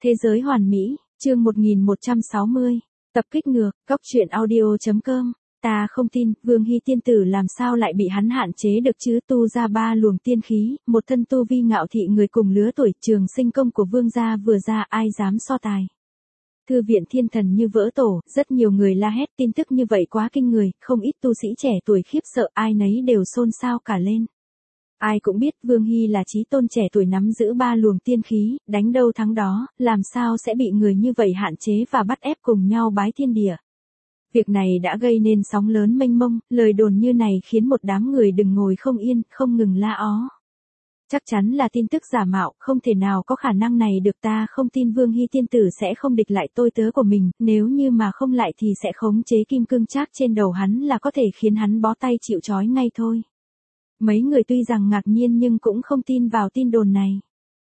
Thế giới hoàn mỹ, chương 1160, tập kích ngược, Cóc truyện audio.com. Ta không tin, Vương Hy tiên tử làm sao lại bị hắn hạn chế được chứ, tu ra 3 luồng tiên khí, một thân tu vi ngạo thị người cùng lứa tuổi, trường sinh công của Vương gia vừa ra ai dám so tài. Thư viện thiên thần như vỡ tổ, rất nhiều người la hét, tin tức như vậy quá kinh người, không ít tu sĩ trẻ tuổi khiếp sợ, ai nấy đều xôn xao cả lên. Ai cũng biết Vương Hy là chí tôn trẻ tuổi nắm giữ 3 luồng tiên khí, đánh đâu thắng đó, làm sao sẽ bị người như vậy hạn chế và bắt ép cùng nhau bái thiên địa. Việc này đã gây nên sóng lớn mênh mông, lời đồn như này khiến một đám người đừng ngồi không yên, không ngừng la ó. Chắc chắn là tin tức giả mạo, không thể nào có khả năng này được, ta không tin Vương Hy tiên tử sẽ không địch lại tôi tớ của mình, nếu như mà không lại thì sẽ khống chế kim cương trác trên đầu hắn là có thể khiến hắn bó tay chịu trói ngay thôi. Mấy người tuy rằng ngạc nhiên nhưng cũng không tin vào tin đồn này.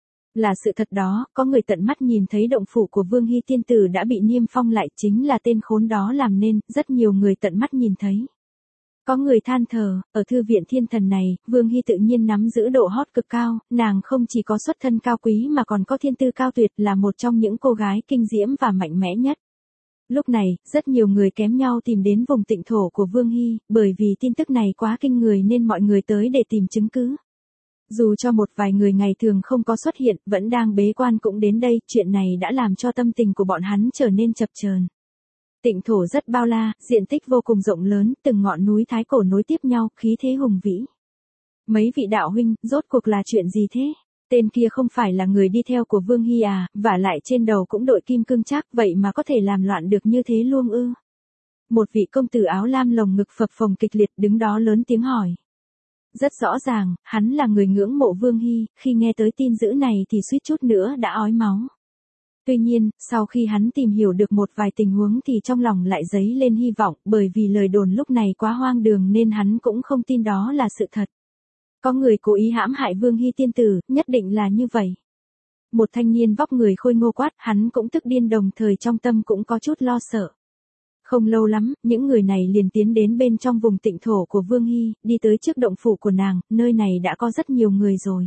Là sự thật đó, có người tận mắt nhìn thấy động phủ của Vương Hy tiên tử đã bị niêm phong lại, chính là tên khốn đó làm nên, rất nhiều người tận mắt nhìn thấy. Có người than thở, ở thư viện thiên thần này, Vương Hy tự nhiên nắm giữ độ hot cực cao, nàng không chỉ có xuất thân cao quý mà còn có thiên tư cao tuyệt, là một trong những cô gái kinh diễm và mạnh mẽ nhất. Lúc này, rất nhiều người kém nhau tìm đến vùng tịnh thổ của Vương Hy, bởi vì tin tức này quá kinh người nên mọi người tới để tìm chứng cứ. Dù cho một vài người ngày thường không có xuất hiện, vẫn đang bế quan cũng đến đây, chuyện này đã làm cho tâm tình của bọn hắn trở nên chập chờn. Tịnh thổ rất bao la, diện tích vô cùng rộng lớn, từng ngọn núi thái cổ nối tiếp nhau, khí thế hùng vĩ. Mấy vị đạo huynh, rốt cuộc là chuyện gì thế? Tên kia không phải là người đi theo của Vương Hy à, vả lại trên đầu cũng đội kim cương trác, vậy mà có thể làm loạn được như thế luôn ư? Một vị công tử áo lam lồng ngực phập phồng kịch liệt đứng đó lớn tiếng hỏi. Rất rõ ràng, hắn là người ngưỡng mộ Vương Hy, khi nghe tới tin dữ này thì suýt chút nữa đã ói máu. Tuy nhiên, sau khi hắn tìm hiểu được một vài tình huống thì trong lòng lại dấy lên hy vọng, bởi vì lời đồn lúc này quá hoang đường nên hắn cũng không tin đó là sự thật. Có người cố ý hãm hại Vương Hy tiên tử, nhất định là như vậy. Một thanh niên vóc người khôi ngô quát, hắn cũng tức điên đồng thời trong tâm cũng có chút lo sợ. Không lâu lắm, những người này liền tiến đến bên trong vùng tịnh thổ của Vương Hy, đi tới trước động phủ của nàng, nơi này đã có rất nhiều người rồi.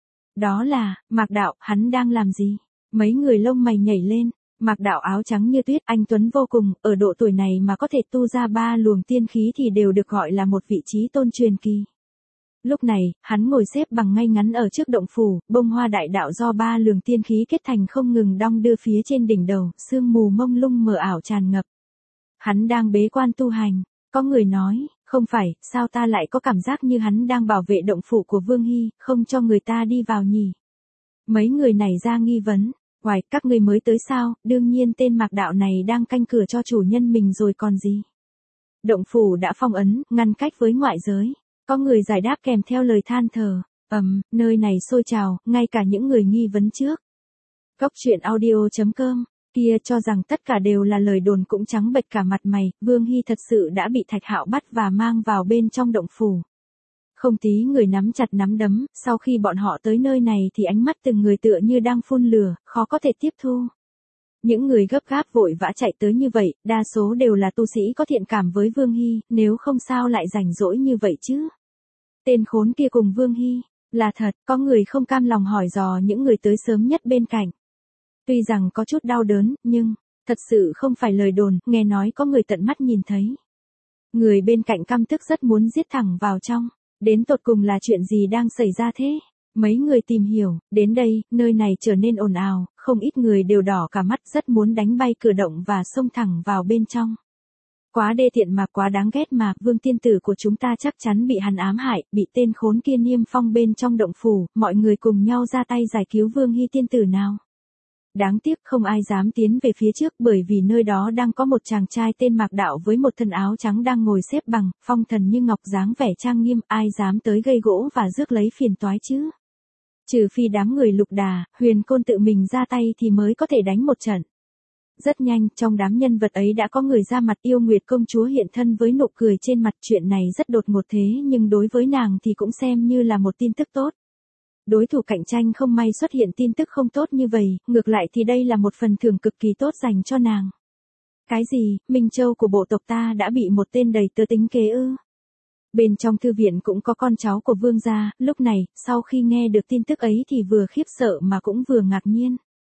Đó là, Mạc Đạo, hắn đang làm gì? Mấy người lông mày nhảy lên, Mạc Đạo áo trắng như tuyết, anh tuấn vô cùng, ở độ tuổi này mà có thể tu ra 3 luồng tiên khí thì đều được gọi là một vị trí tôn truyền kỳ. Lúc này, hắn ngồi xếp bằng ngay ngắn ở trước động phủ, bông hoa đại đạo do 3 luồng tiên khí kết thành không ngừng đong đưa phía trên đỉnh đầu, sương mù mông lung mờ ảo tràn ngập. Hắn đang bế quan tu hành, có người nói, không phải, sao ta lại có cảm giác như hắn đang bảo vệ động phủ của Vương Hy, không cho người ta đi vào nhỉ? Mấy người này ra nghi vấn, ngoài các người mới tới sao, đương nhiên tên Mạc Đạo này đang canh cửa cho chủ nhân mình rồi còn gì. Động phủ đã phong ấn, ngăn cách với ngoại giới, có người giải đáp kèm theo lời than thở, nơi này sôi trào, ngay cả những người nghi vấn trước. Cóc truyện audio.com, kia cho rằng tất cả đều là lời đồn cũng trắng bệch cả mặt mày, Vương Hy thật sự đã bị Thạch Hạo bắt và mang vào bên trong động phủ. Không tí người nắm chặt nắm đấm, sau khi bọn họ tới nơi này thì ánh mắt từng người tựa như đang phun lửa, khó có thể tiếp thu. Những người gấp gáp vội vã chạy tới như vậy, đa số đều là tu sĩ có thiện cảm với Vương Hy, nếu không sao lại rảnh rỗi như vậy chứ. Tên khốn kia cùng Vương Hy, là thật, có người không cam lòng hỏi dò những người tới sớm nhất bên cạnh. Tuy rằng có chút đau đớn, nhưng, thật sự không phải lời đồn, nghe nói có người tận mắt nhìn thấy. Người bên cạnh căm tức rất muốn giết thẳng vào trong. Đến tột cùng là chuyện gì đang xảy ra thế? Mấy người tìm hiểu, đến đây, nơi này trở nên ồn ào, không ít người đều đỏ cả mắt rất muốn đánh bay cửa động và xông thẳng vào bên trong. Quá đê tiện mà quá đáng ghét mà, Vương tiên tử của chúng ta chắc chắn bị hắn ám hại, bị tên khốn kia niêm phong bên trong động phủ, mọi người cùng nhau ra tay giải cứu Vương Hy tiên tử nào. Đáng tiếc không ai dám tiến về phía trước bởi vì nơi đó đang có một chàng trai tên Mạc Đạo với một thân áo trắng đang ngồi xếp bằng, phong thần như ngọc dáng vẻ trang nghiêm, ai dám tới gây gỗ và rước lấy phiền toái chứ. Trừ phi đám người Lục Đà, Huyền Côn tự mình ra tay thì mới có thể đánh một trận. Rất nhanh, trong đám nhân vật ấy đã có người ra mặt, Yêu Nguyệt công chúa hiện thân với nụ cười trên mặt, chuyện này rất đột ngột thế nhưng đối với nàng thì cũng xem như là một tin tức tốt. Đối thủ cạnh tranh không may xuất hiện tin tức không tốt như vậy, ngược lại thì đây là một phần thưởng cực kỳ tốt dành cho nàng. Cái gì, Minh Châu của bộ tộc ta đã bị một tên đầy tớ tính kế ư? Bên trong thư viện cũng có con cháu của Vương gia, lúc này, sau khi nghe được tin tức ấy thì vừa khiếp sợ mà cũng vừa ngạc nhiên.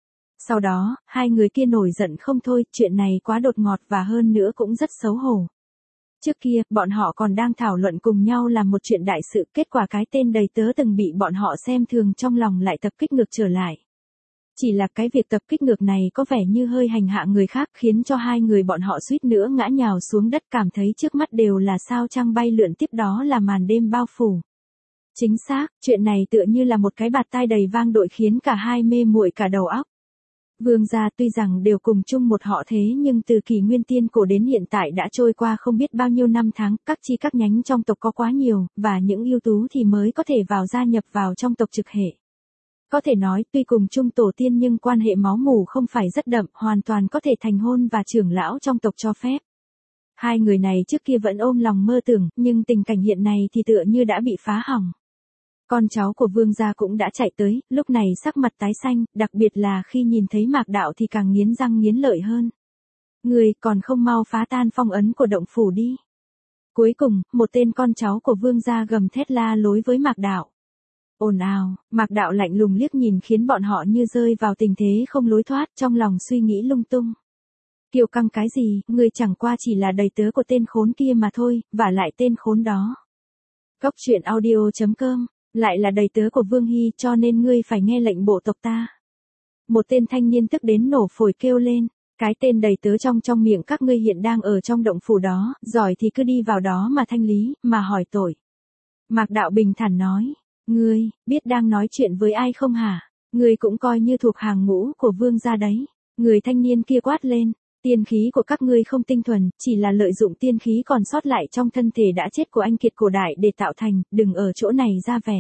Sau đó, hai người kia nổi giận không thôi, chuyện này quá đột ngột và hơn nữa cũng rất xấu hổ. Trước kia, bọn họ còn đang thảo luận cùng nhau làm một chuyện đại sự, kết quả cái tên đầy tớ từng bị bọn họ xem thường trong lòng lại tập kích ngược trở lại. Chỉ là cái việc tập kích ngược này có vẻ như hơi hành hạ người khác khiến cho hai người bọn họ suýt nữa ngã nhào xuống đất, cảm thấy trước mắt đều là sao trăng bay lượn, tiếp đó là màn đêm bao phủ. Chính xác, chuyện này tựa như là một cái bạt tai đầy vang dội khiến cả hai mê muội cả đầu óc. Vương gia tuy rằng đều cùng chung một họ thế nhưng từ kỷ nguyên tiên cổ đến hiện tại đã trôi qua không biết bao nhiêu năm tháng, các chi các nhánh trong tộc có quá nhiều, và những ưu tú thì mới có thể gia nhập vào trong tộc trực hệ. Có thể nói tuy cùng chung tổ tiên nhưng quan hệ máu mủ không phải rất đậm, hoàn toàn có thể thành hôn và trưởng lão trong tộc cho phép. Hai người này trước kia vẫn ôm lòng mơ tưởng, nhưng tình cảnh hiện này thì tựa như đã bị phá hỏng. Con cháu của vương gia cũng đã chạy tới, lúc này sắc mặt tái xanh, đặc biệt là khi nhìn thấy Mạc Đạo thì càng nghiến răng nghiến lợi hơn. Người còn không mau phá tan phong ấn của động phủ đi. Cuối cùng, một tên con cháu của vương gia gầm thét la lối với Mạc Đạo. Ồn ào, Mạc Đạo lạnh lùng liếc nhìn khiến bọn họ như rơi vào tình thế không lối thoát, trong lòng suy nghĩ lung tung. Kiêu căng cái gì, ngươi chẳng qua chỉ là đầy tớ của tên khốn kia mà thôi, và lại tên khốn đó. Cốc truyện audio.com, lại là đầy tớ của Vương Hy cho nên ngươi phải nghe lệnh bộ tộc ta. Một tên thanh niên tức đến nổ phổi kêu lên, cái tên đầy tớ trong miệng các ngươi hiện đang ở trong động phủ đó, giỏi thì cứ đi vào đó mà thanh lý, mà hỏi tội. Mạc Đạo bình thản nói, ngươi, biết đang nói chuyện với ai không hả? Ngươi cũng coi như thuộc hàng ngũ của vương gia đấy. Người thanh niên kia quát lên, tiên khí của các ngươi không tinh thuần, chỉ là lợi dụng tiên khí còn sót lại trong thân thể đã chết của anh kiệt cổ đại để tạo thành, đừng ở chỗ này ra vẻ.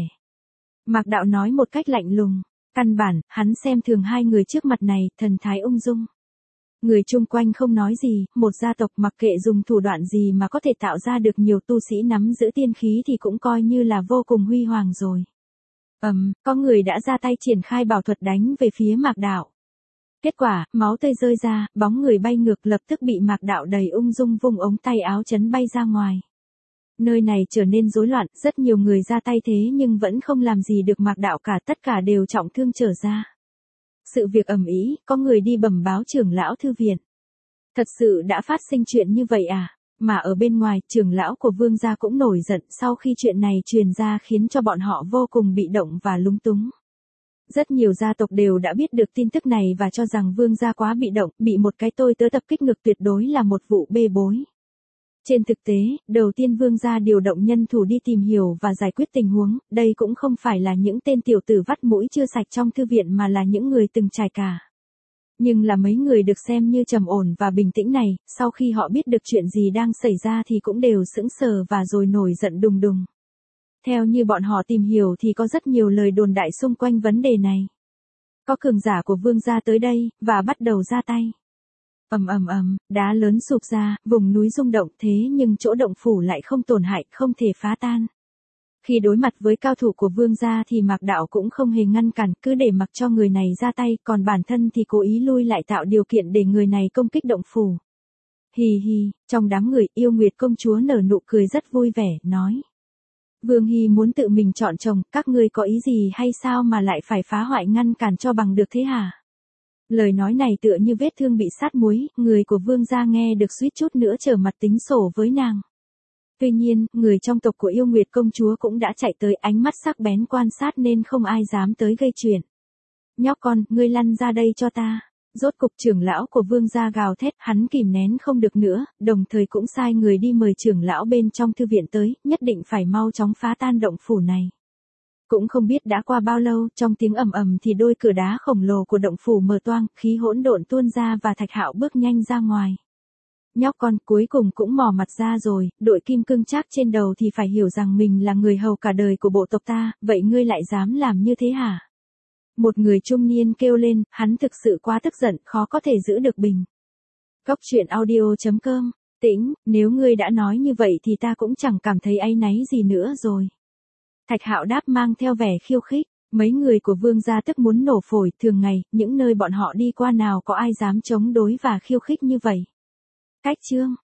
Mạc Đạo nói một cách lạnh lùng, căn bản, hắn xem thường hai người trước mặt này, thần thái ung dung. Người chung quanh không nói gì, một gia tộc mặc kệ dùng thủ đoạn gì mà có thể tạo ra được nhiều tu sĩ nắm giữ tiên khí thì cũng coi như là vô cùng huy hoàng rồi. Có người đã ra tay triển khai bảo thuật đánh về phía Mạc Đạo. Kết quả, máu tươi rơi ra, bóng người bay ngược lập tức bị Mạc Đạo đầy ung dung vung ống tay áo chấn bay ra ngoài. Nơi này trở nên rối loạn, rất nhiều người ra tay thế nhưng vẫn không làm gì được Mạc Đạo cả, tất cả đều trọng thương trở ra. Sự việc ầm ĩ, có người đi bẩm báo trưởng lão thư viện. Thật sự đã phát sinh chuyện như vậy à? Mà ở bên ngoài, trưởng lão của vương gia cũng nổi giận sau khi chuyện này truyền ra khiến cho bọn họ vô cùng bị động và lúng túng. Rất nhiều gia tộc đều đã biết được tin tức này và cho rằng vương gia quá bị động, bị một cái tôi tớ tập kích ngược tuyệt đối là một vụ bê bối. Trên thực tế, đầu tiên vương gia điều động nhân thủ đi tìm hiểu và giải quyết tình huống, đây cũng không phải là những tên tiểu tử vắt mũi chưa sạch trong thư viện mà là những người từng trải cả. Nhưng là mấy người được xem như trầm ổn và bình tĩnh này, sau khi họ biết được chuyện gì đang xảy ra thì cũng đều sững sờ và rồi nổi giận đùng đùng. Theo như bọn họ tìm hiểu thì có rất nhiều lời đồn đại xung quanh vấn đề này. Có cường giả của vương gia tới đây, và bắt đầu ra tay. Đá lớn sụp ra, vùng núi rung động thế nhưng chỗ động phủ lại không tổn hại, không thể phá tan. Khi đối mặt với cao thủ của vương gia thì Mạc Đạo cũng không hề ngăn cản, cứ để mặc cho người này ra tay, còn bản thân thì cố ý lui lại tạo điều kiện để người này công kích động phủ. Hì hì, trong đám người Yêu Nguyệt công chúa nở nụ cười rất vui vẻ, nói. Vương Hy muốn tự mình chọn chồng, các ngươi có ý gì hay sao mà lại phải phá hoại ngăn cản cho bằng được thế hả? Lời nói này tựa như vết thương bị sát muối, người của vương gia nghe được suýt chút nữa trở mặt tính sổ với nàng. Tuy nhiên, người trong tộc của Yêu Nguyệt công chúa cũng đã chạy tới, ánh mắt sắc bén quan sát nên không ai dám tới gây chuyện. Nhóc con, ngươi lăn ra đây cho ta. Rốt cục trưởng lão của vương gia gào thét, hắn kìm nén không được nữa, đồng thời cũng sai người đi mời trưởng lão bên trong thư viện tới, nhất định phải mau chóng phá tan động phủ này. Cũng không biết đã qua bao lâu, trong tiếng ầm thì đôi cửa đá khổng lồ của động phủ mở toang, khí hỗn độn tuôn ra và Thạch Hạo bước nhanh ra ngoài. Nhóc con cuối cùng cũng mò mặt ra rồi, đội kim cương trác trên đầu thì phải hiểu rằng mình là người hầu cả đời của bộ tộc ta, vậy ngươi lại dám làm như thế hả? Một người trung niên kêu lên, hắn thực sự quá tức giận, khó có thể giữ được bình. Cốc truyện audio.com, Tĩnh, nếu ngươi đã nói như vậy thì ta cũng chẳng cảm thấy áy náy gì nữa rồi. Thạch Hạo đáp mang theo vẻ khiêu khích, mấy người của vương gia tức muốn nổ phổi, thường ngày, những nơi bọn họ đi qua nào có ai dám chống đối và khiêu khích như vậy. Cách chương